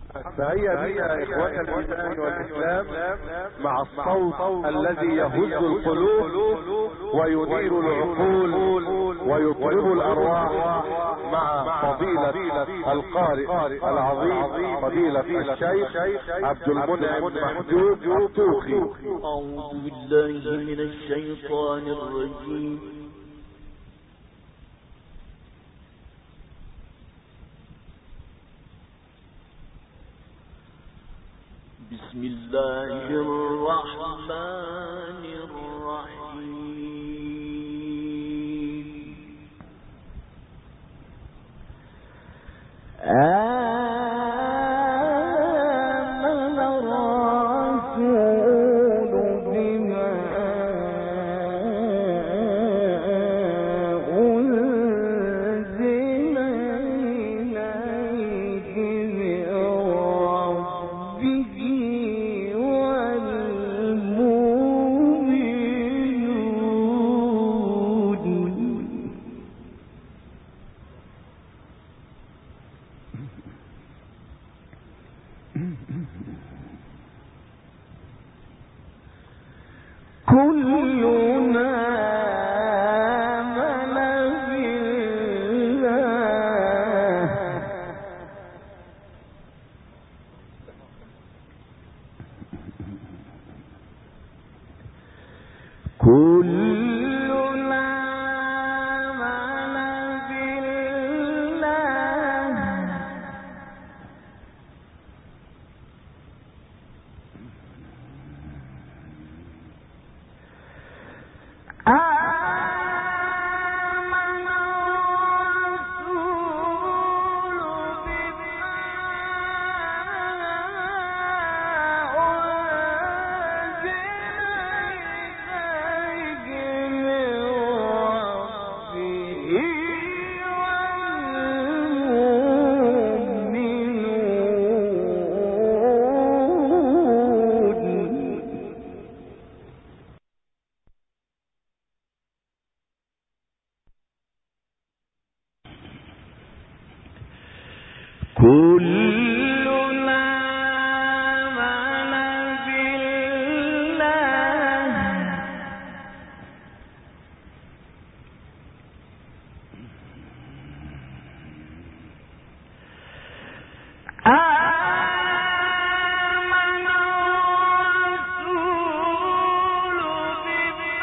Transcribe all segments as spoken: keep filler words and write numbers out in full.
فهي دي يا اخوان الايمان والاسلام مع الصوت الذي يهز القلوب وينير العقول ويطرب الارواح، مع فضيلة القارئ العظيم فضيلة الشيخ عبد المنعم محجوب الطوخي. أعوذ بالله من الشيطان الرجيم. بسم الله الرحمن الرحيم. آمن الرسول بما أنزل إليه من ربه كلنا آمن بالله كلنا آمن بالله آمن الرسول بما أنزل إليه من كلنا آمن بالله آمن الرسول بما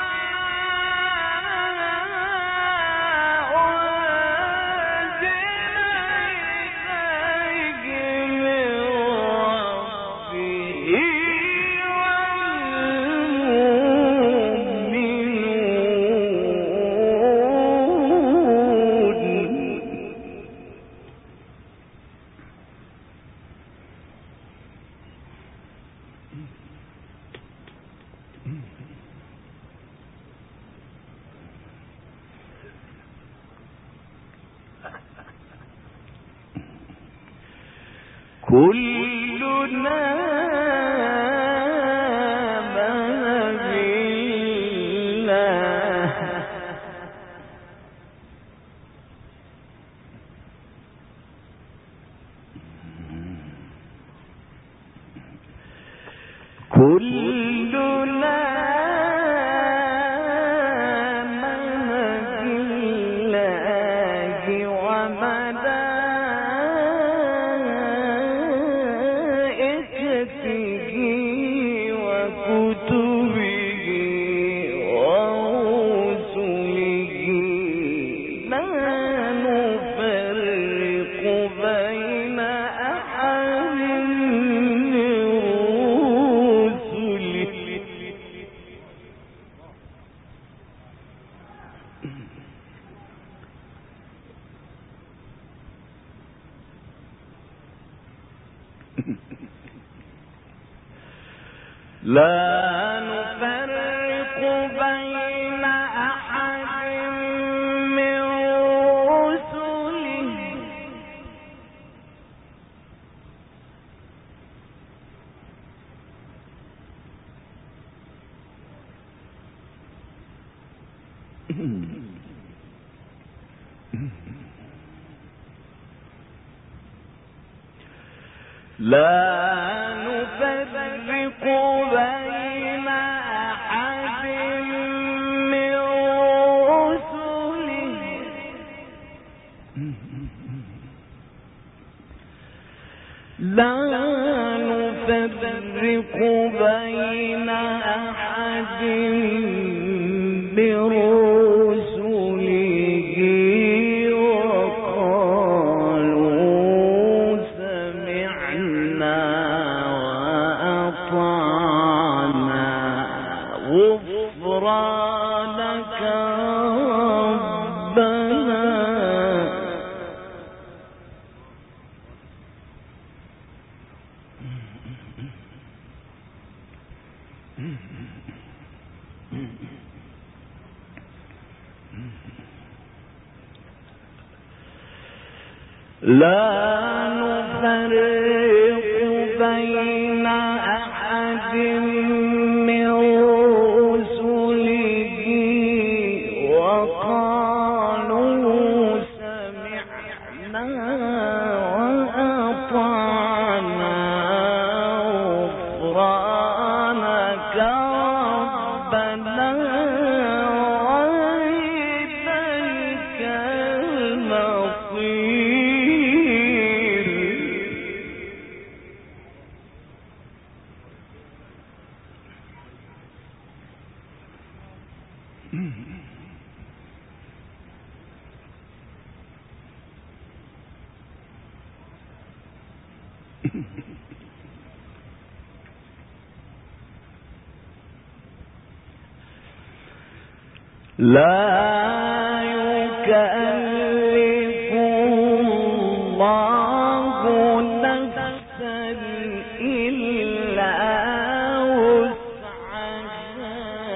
كلنا آمن بالله كلنا آمن بالله وملائكته وكتبه ورسله لا نفرق بين أحد من رسله لا نفرق بين أحد من رسله لا نفرق بين أحد من رسله لا نفرق بين أحد من رسله وقالوا سمعنا وأطعنا غفرانك ربنا. لا نفرق بين أحد من رسله وقالوا سمعنا وأطعنا غفرانك ربنا وإليك المصير. لا يكلف الله نفسا إلا وسعها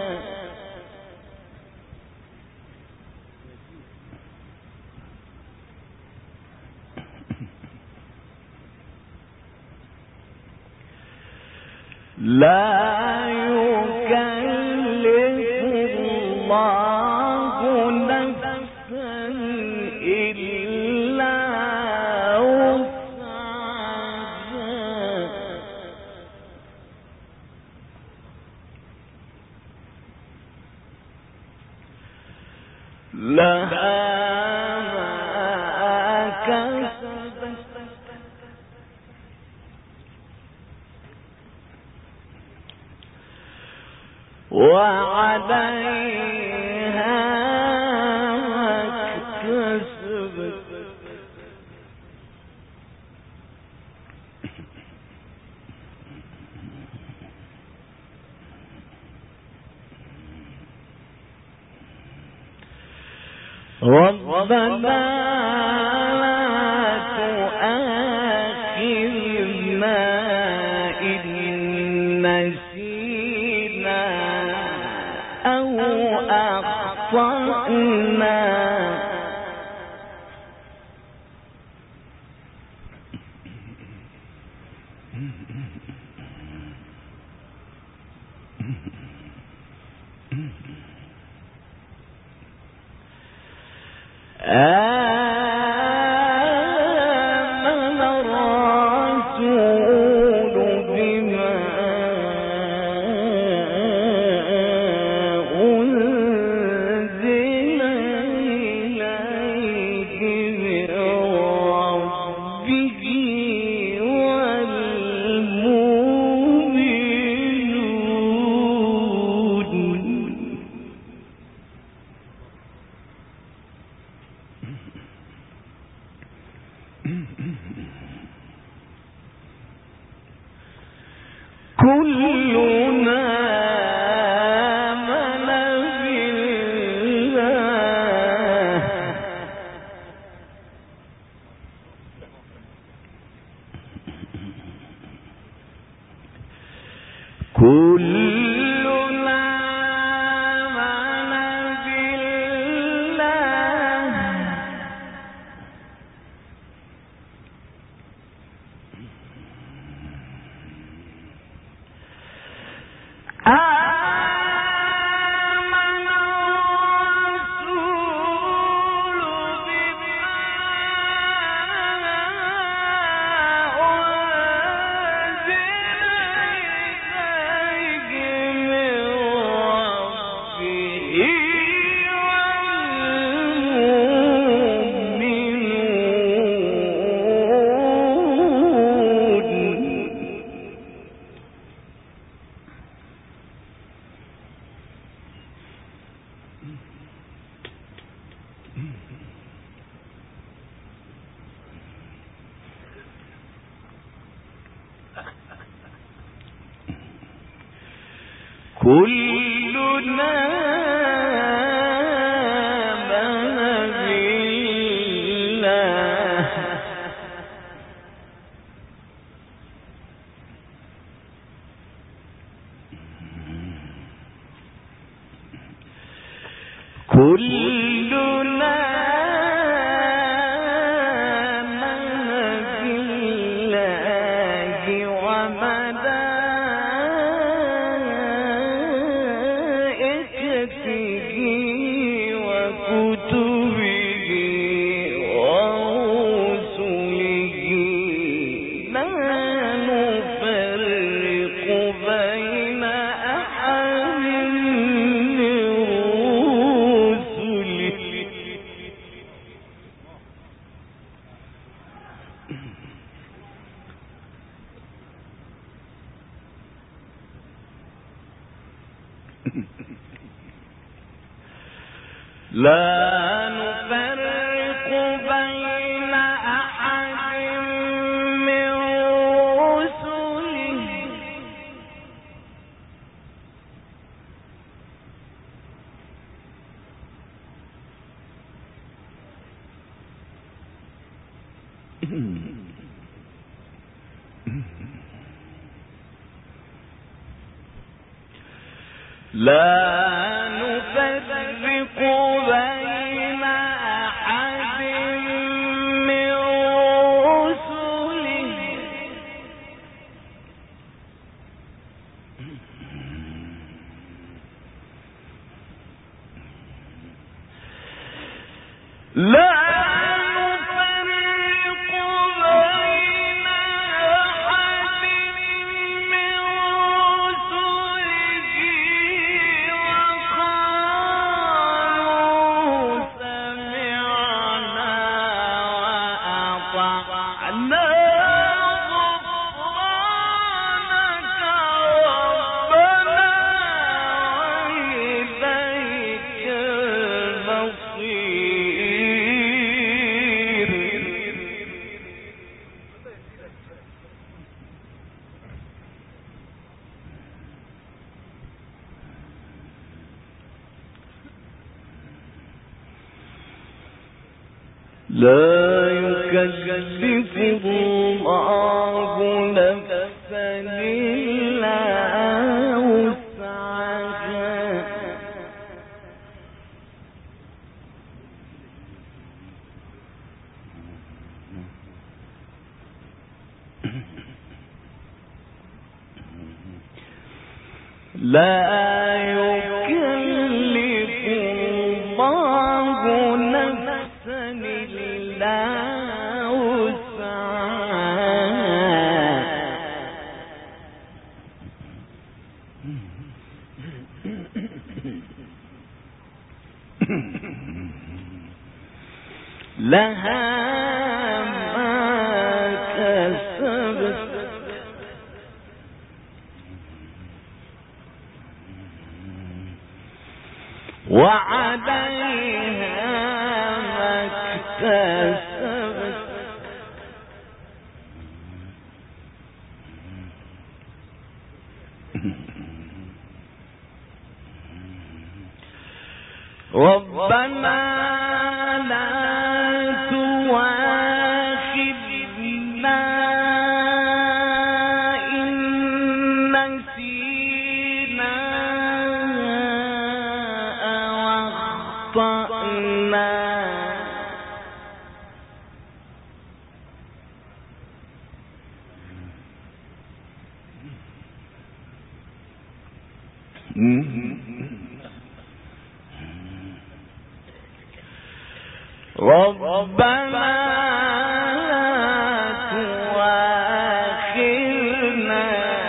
لا يكلف الله نفسا إلا وسعها لها ما كسبت وعليها ما كسبت. ربنا لا تؤاخذنا إن نسينا أو أخطأنا آمن الرسول بما أنزل إليه من ربه والمؤمنون. كلنا آمن بالله كلنا آمن بالله آمن الرسول بما أنزل كلنا آمن بالله كلنا لا نفرق بين أحد من رسله لا نفرق بين أحد من رسله لا لا يكلف الله نفسا إلا وسعها لا يكلف الله نفسا إلا وسعها لها ما كسبت وعليها ما اكتسبت ربنا لا تؤاخذنا إن نسينا أو أخطأنا ربنا لا تؤاخذنا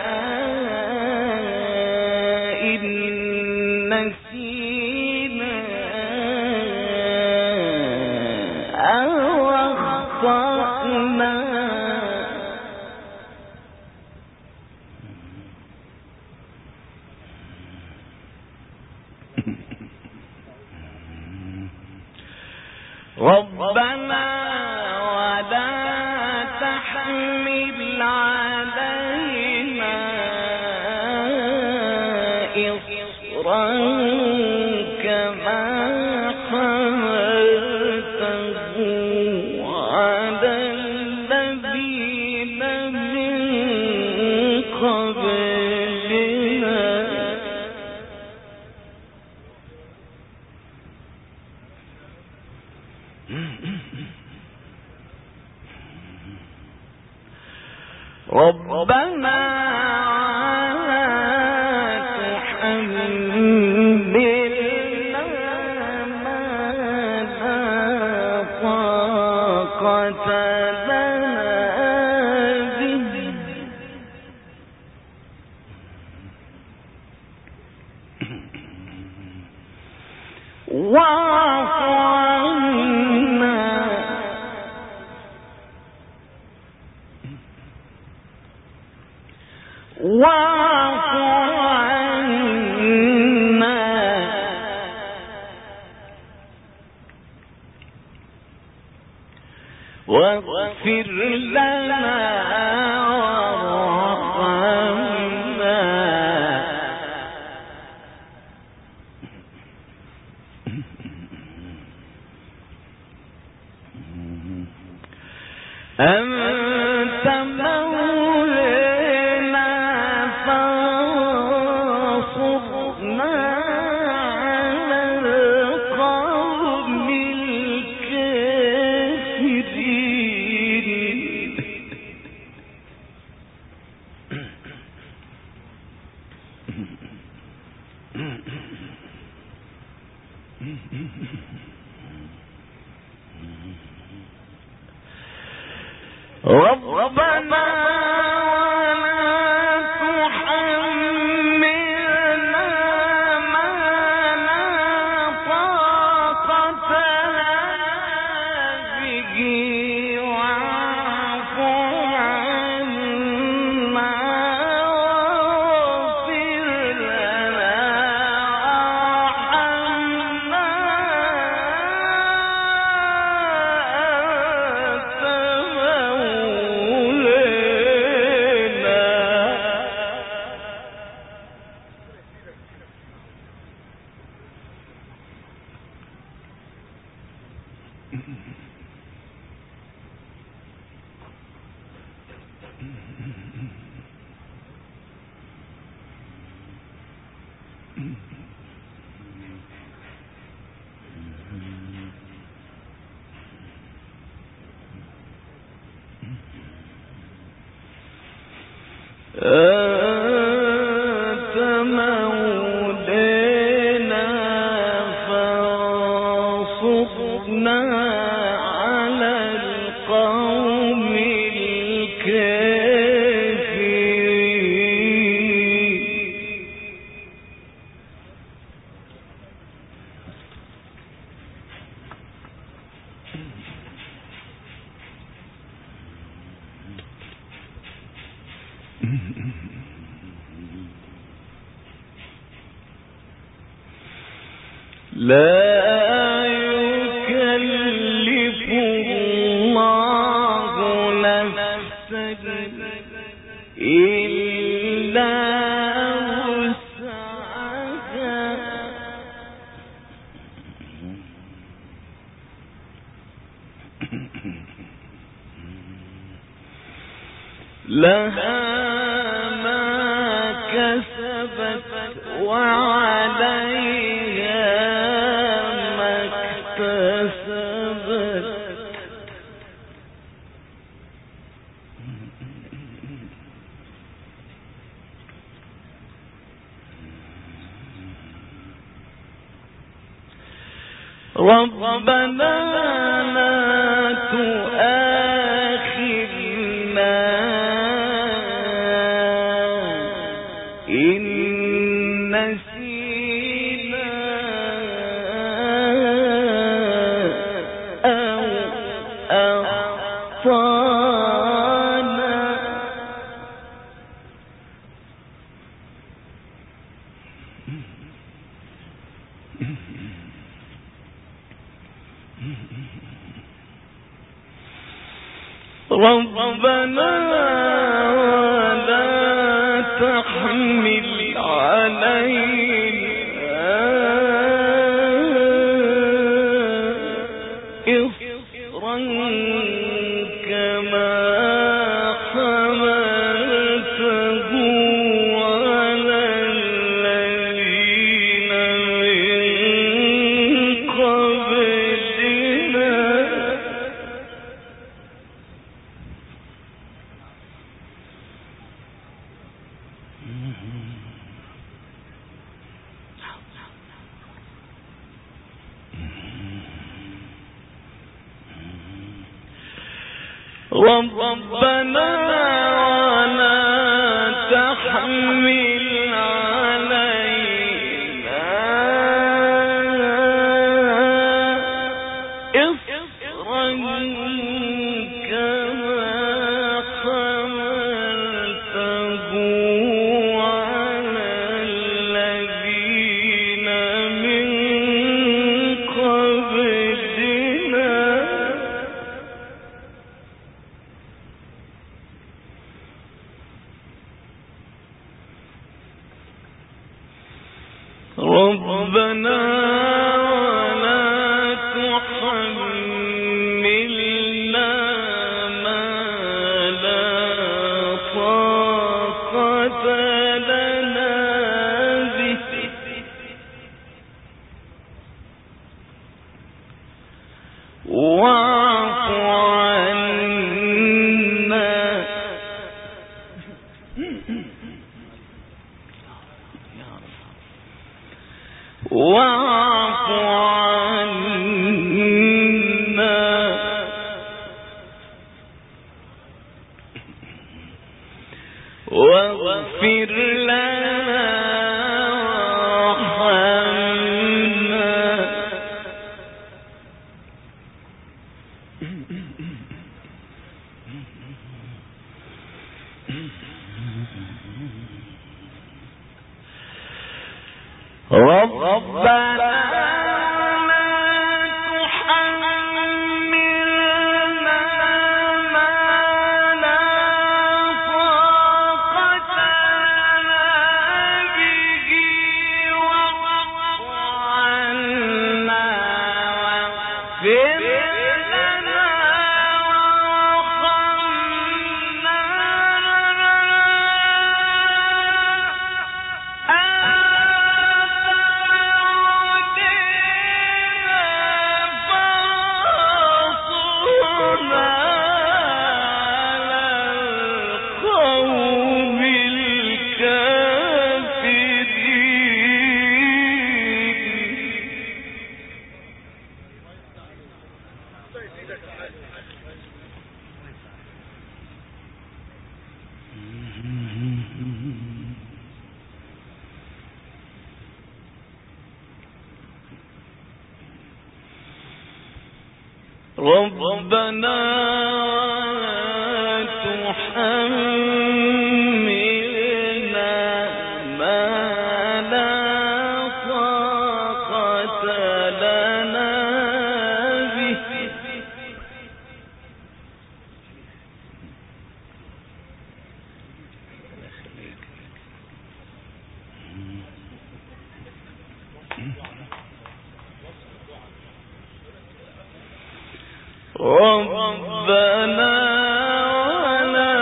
إن نسينا أو أخطأنا ربنا ولا تحمل علينا إصرا ربنا واغفر لنا وارحمنا أنت مولانا فانصرنا على القوم الكافرين. ربنا ولا تحملنا ما لا طاقة لنا به واعف عنا واغفر لنا وارحمنا أنت مولانا فانصرنا على القوم الكافرين. لا يكلف الله نفسا إلا وسعها لها ما كسبت وعليها ما اكتسبت. ربنا لا تؤاخذنا إن نسينا أو أخطأنا. ربنا ولا تحمل علينا إصرا كما حملته على الذين من قبلنا. ربنا ولا تحمل علينا إصرا كما حملته على الذين من قبلنا ربنا ولا تحملنا ما لا طاقة لنا به واعف عنا واعف عنا واغفر لنا وارحمنا ربنا لا تحملنا ما لا طاقة لنا به واعف عنا واغفر لنا وارحمنا ربنا تحملنا ما لا طاقة لنا به ربنا ولا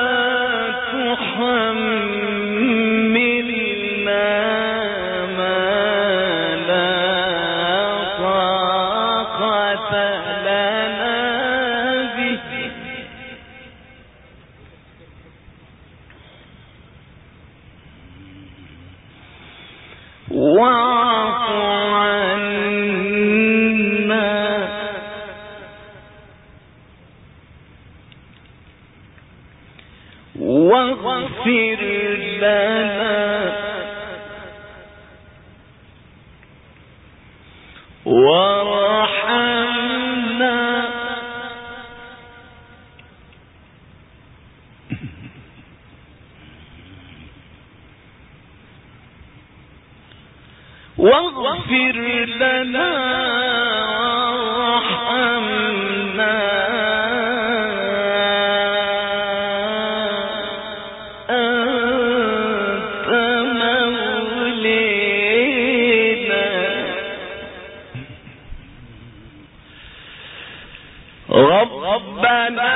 تحملنا ما لا طاقة لنا به واعف عنا واغفر لنا وارحمنا واغفر لنا وارحمنا أنت مولينا ربنا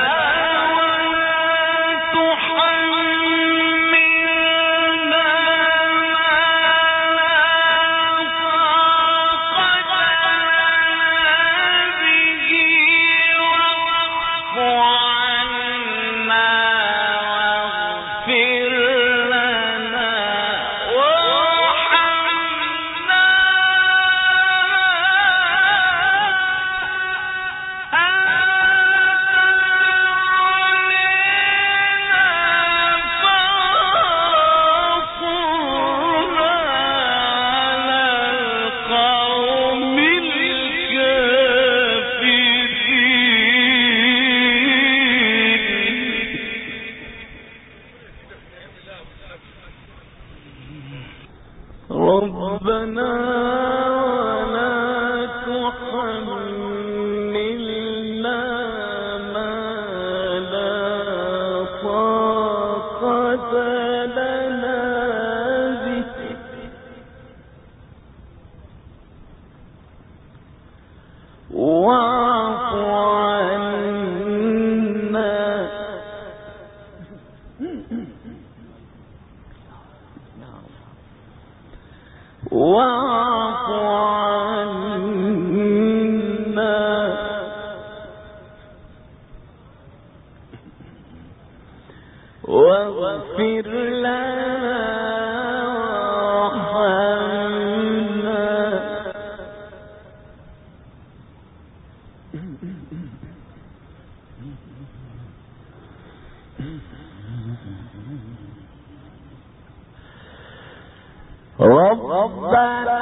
لنا به واعف عنا واعف عنا واغفر لنا وارحمنا ربنا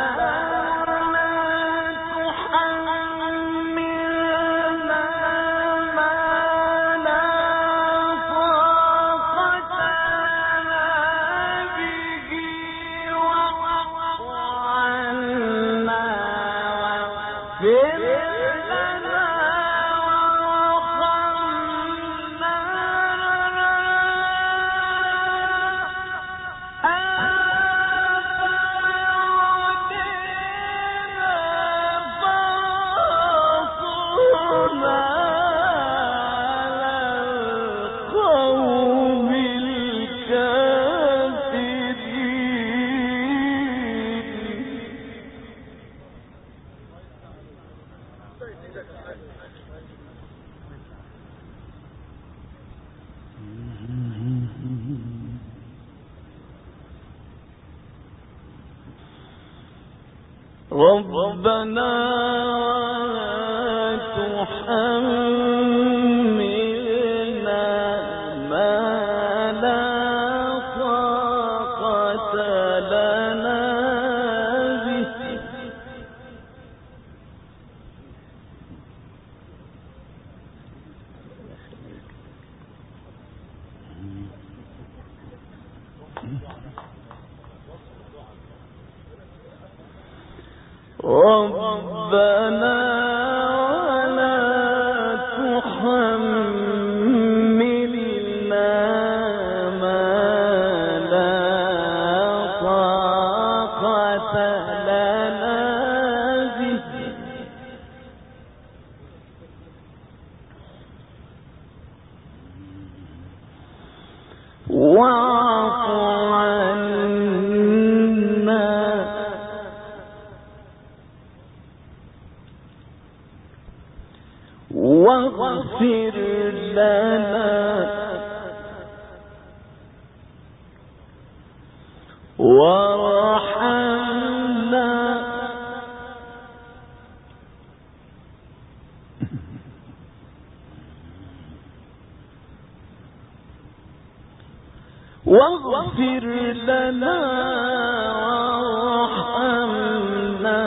ربنا تحملنا ما لا طاقة لنا به ربنا ولا تحملنا ما لا طاقة لنا به واعف عنا واغفر لنا وارحمنا واغفر لنا وارحمنا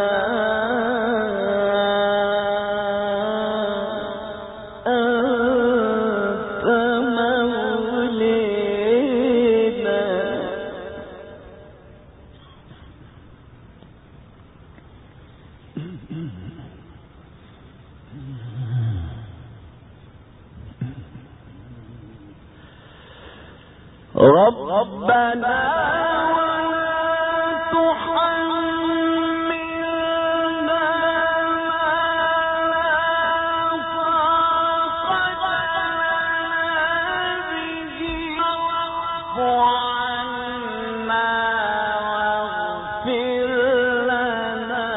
ربنا ولا تحملنا ما لا طاقة لنا به واعف عنا واغفر لنا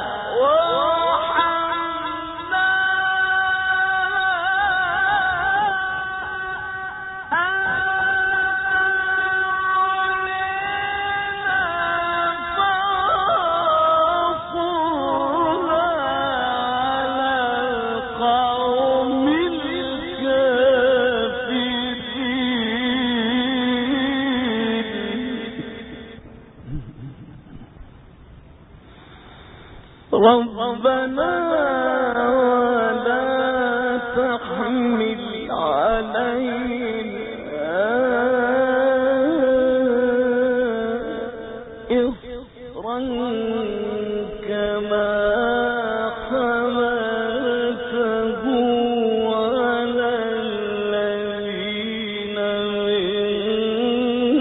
وارحمنا ربنا ولا تحمل علينا إصرا كما حملته على الذين من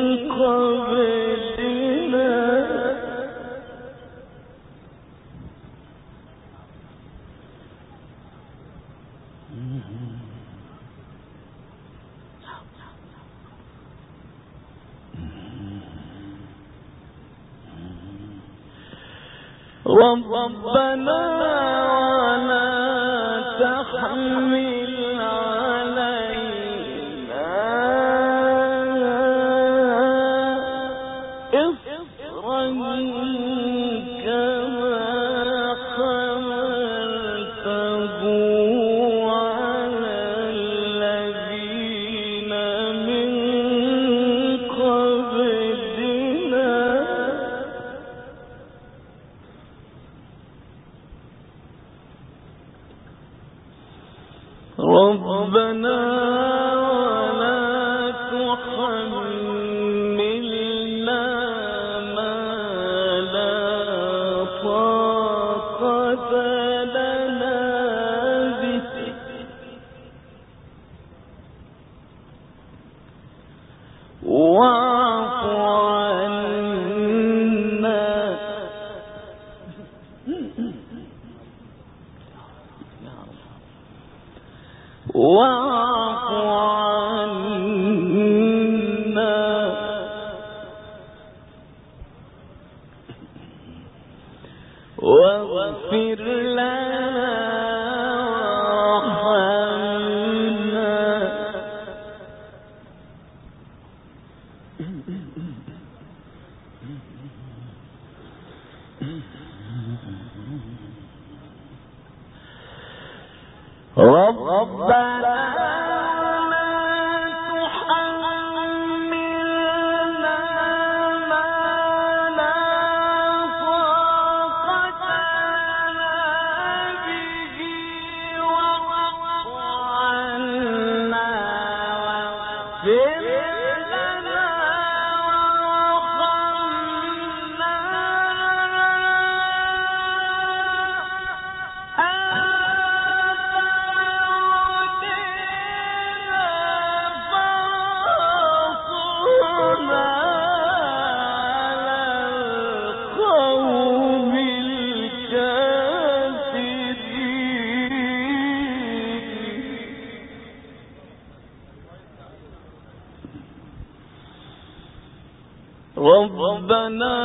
ربنا ولا تحمل علينا إصرا كما حملته على الذين من قبلنا ربنا ولا تحملنا ما لا طاقة لنا به واعف عنا واعف عنا واغفر لنا وارحمنا ربنا ربنا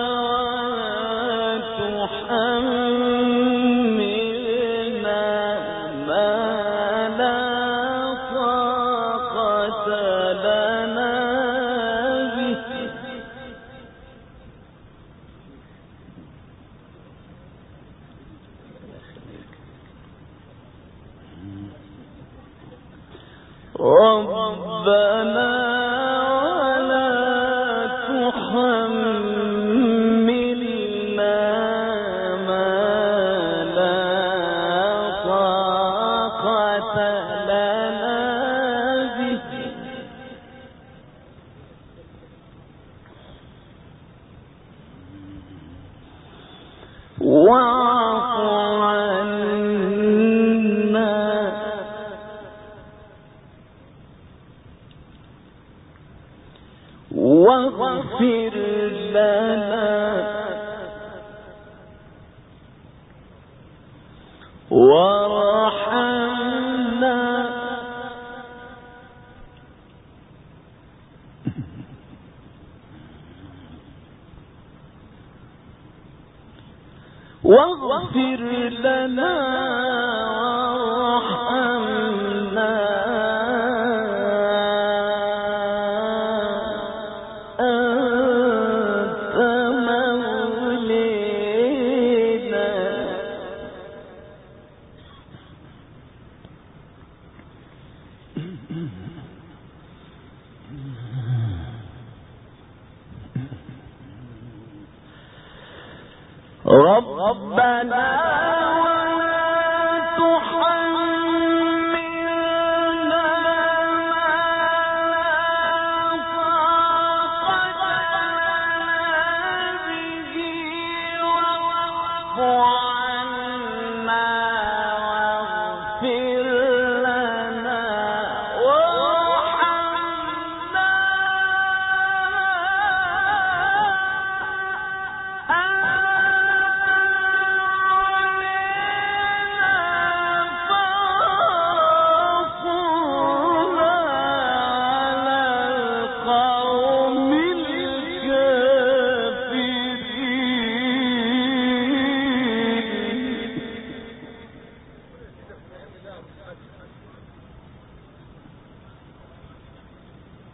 تحملنا ما لا طاقة لنا به ربنا حملنا ما لا طاقة لنا به واعف عنا واغفر لنا وارحمنا واغفر لنا وارحمنا أنت مولينا ربنا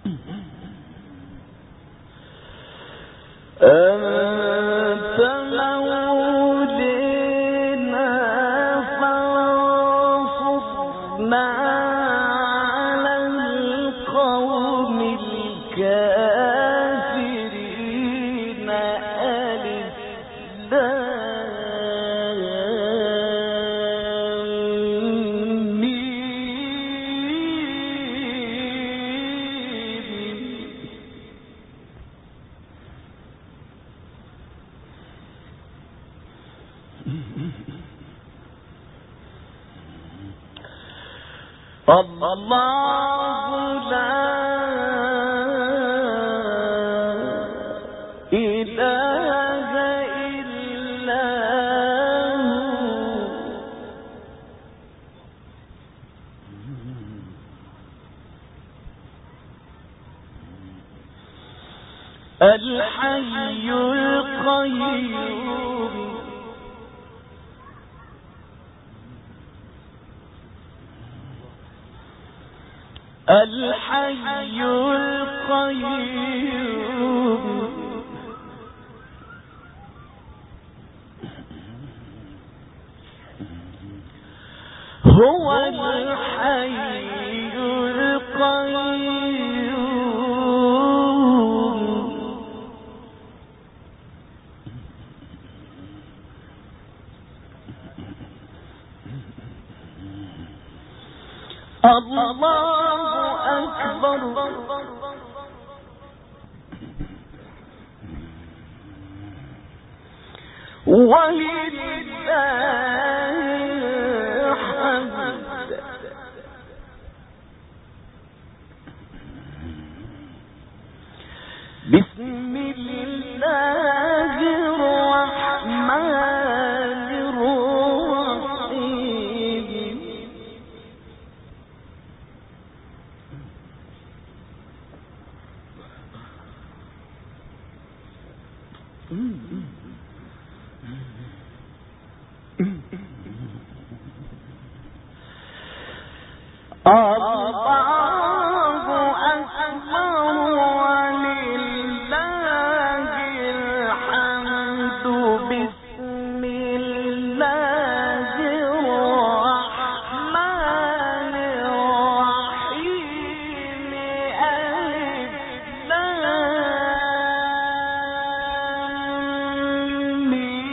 أنت مولينا فانصرنا على القوم الكافرين. ألف لام الله لا إله إلا هو الحي القيوم. الحي القيوم هو الحي القيوم. الله أكبر. ولله الحمد. بسم الله الرحمن الرحيم. الله أكبر ولله الحمد. بسم الله الرحمن الرحيم. ألف لام ميم.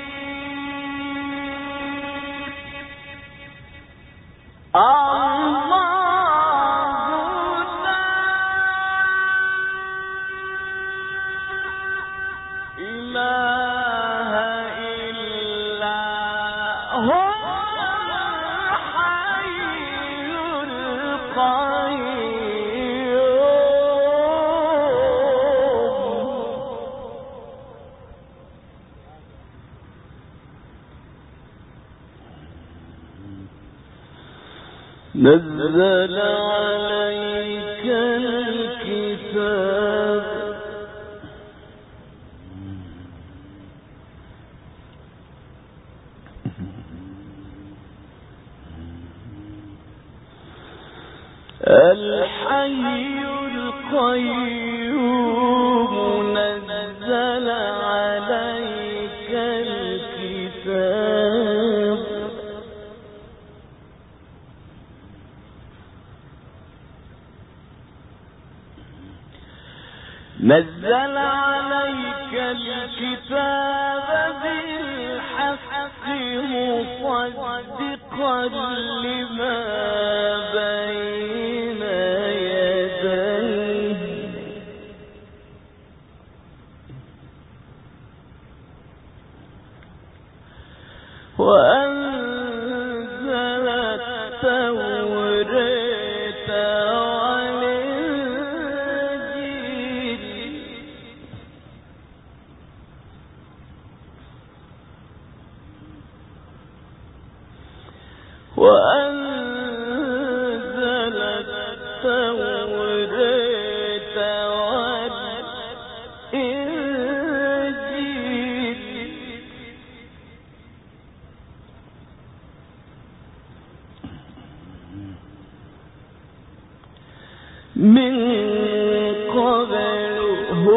نزل عليك الكتاب الحي القيوم. نزل عليك الكتاب نزل عليك الكتاب بالحق مصدقا لما بين يديه وأنزل التوراة وأنزل التوراة والإنجيل من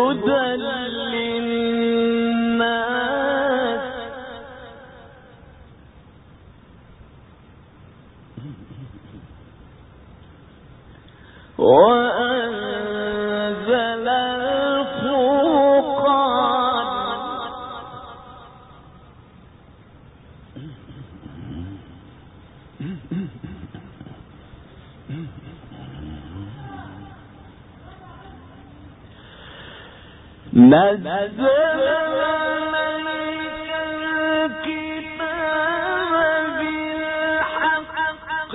وأنزل الفرقان نزل عليك الكتاب بالحق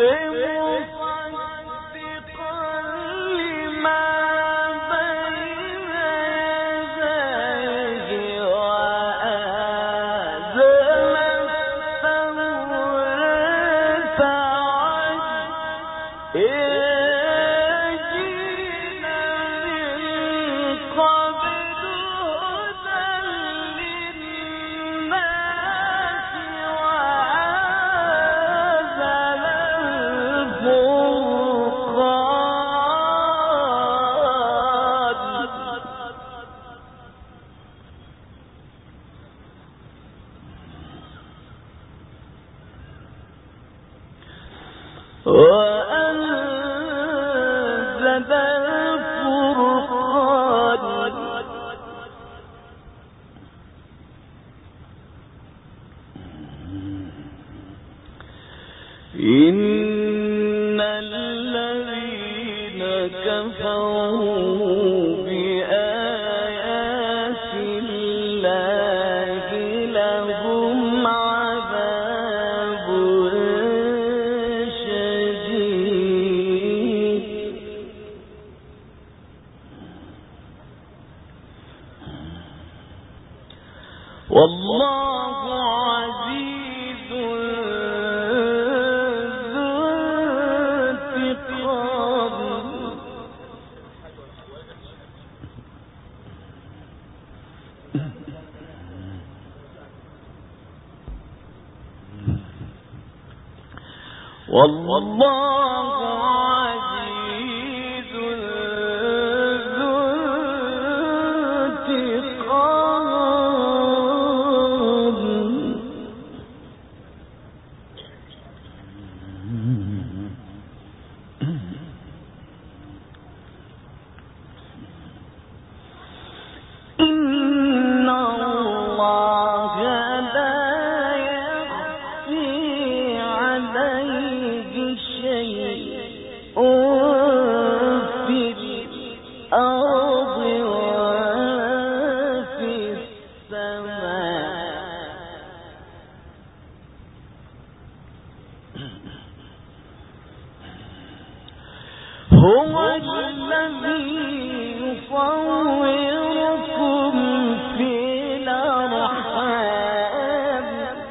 وأنزل الفرقان إن الذين كفروا بآيات الله لهم عذاب شديد والله عزيز ذو انتقام والله عزيز ذو انتقام إن الله لا يخفي عليه شيء في الأرض وفي السماء هو الذي يصوركم في الأرحام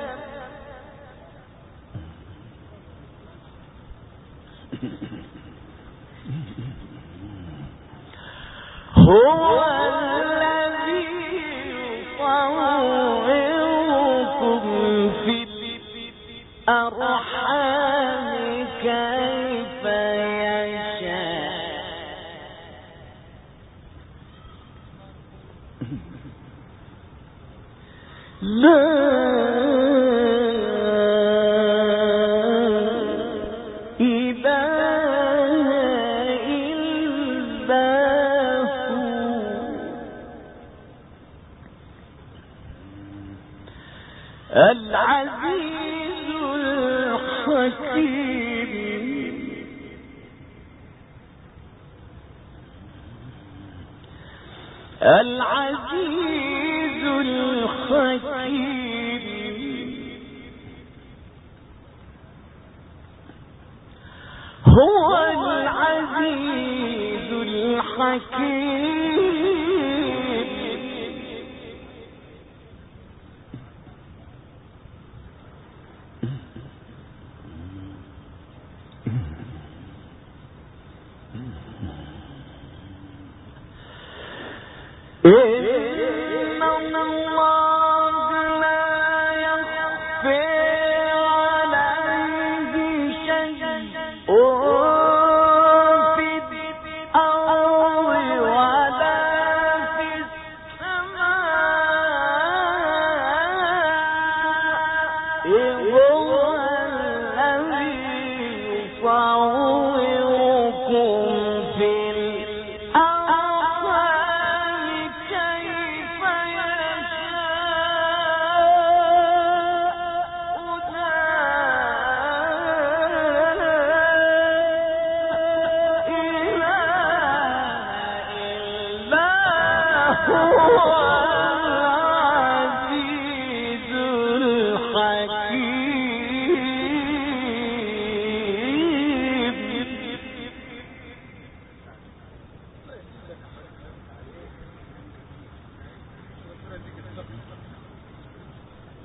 هو الذي يصوركم في الأرحام كيف يشاء لا إله إلا هو العزيز الحكيم العزيز الحكيم هو العزيز الحكيم إن الله لا يخفى عليه شيء في الأرض ولا في السماء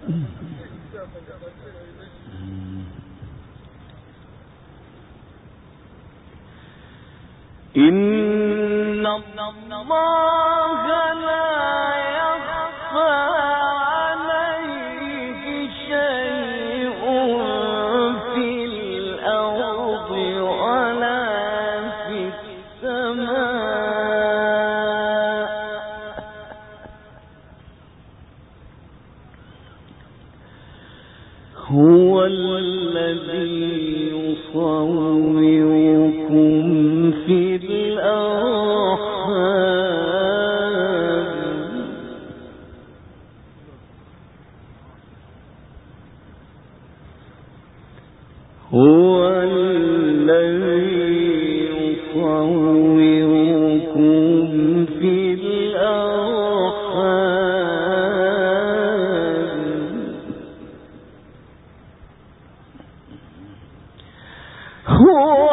إن الله لا يخفى عليه شيء في الأرض ولا في السماء هو الذي يصوركم في الأرحام هو الذي يصوركم في الأرحام هو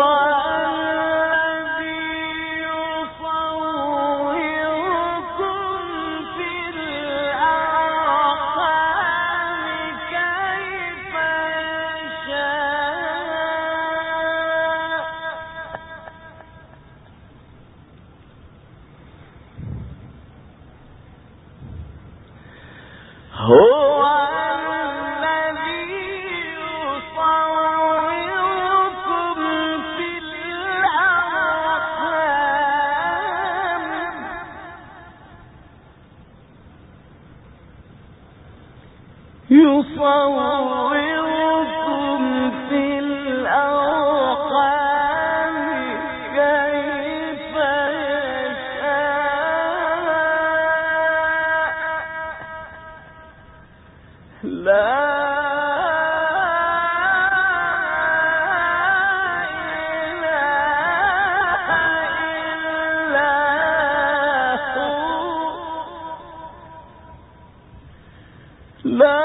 هو الذي يصوركم في الأرحام يصوركم في الأرحام كيف يشاء لا لا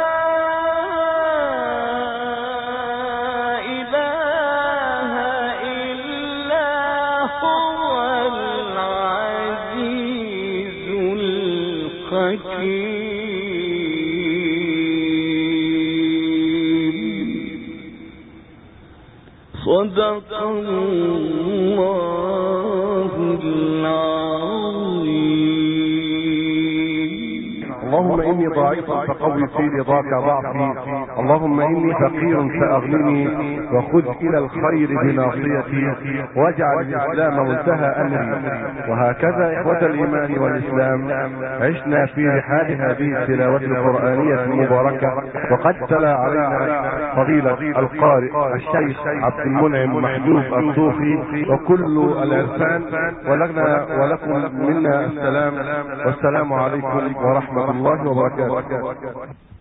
إله إلا هو العزيز الحكيم صدق الله العظيم. اللهم إني ضعيف فقوي في رضاك ضعفي، اللهم إني فقير فأغنني، وخذ إلى الخير بناصيتي، واجعل الإسلام منتهى أمري. وهكذا إخوة الإيمان والإسلام عشنا في رحاب هذه التلاوة القرآنية المباركة، وقد تلا علينا فضيلة القارئ الشيخ عبد المنعم محجوب الطوفي وكل العرفان، ولنا ولكم منا السلام، والسلام عليكم ورحمة الله وبركاته.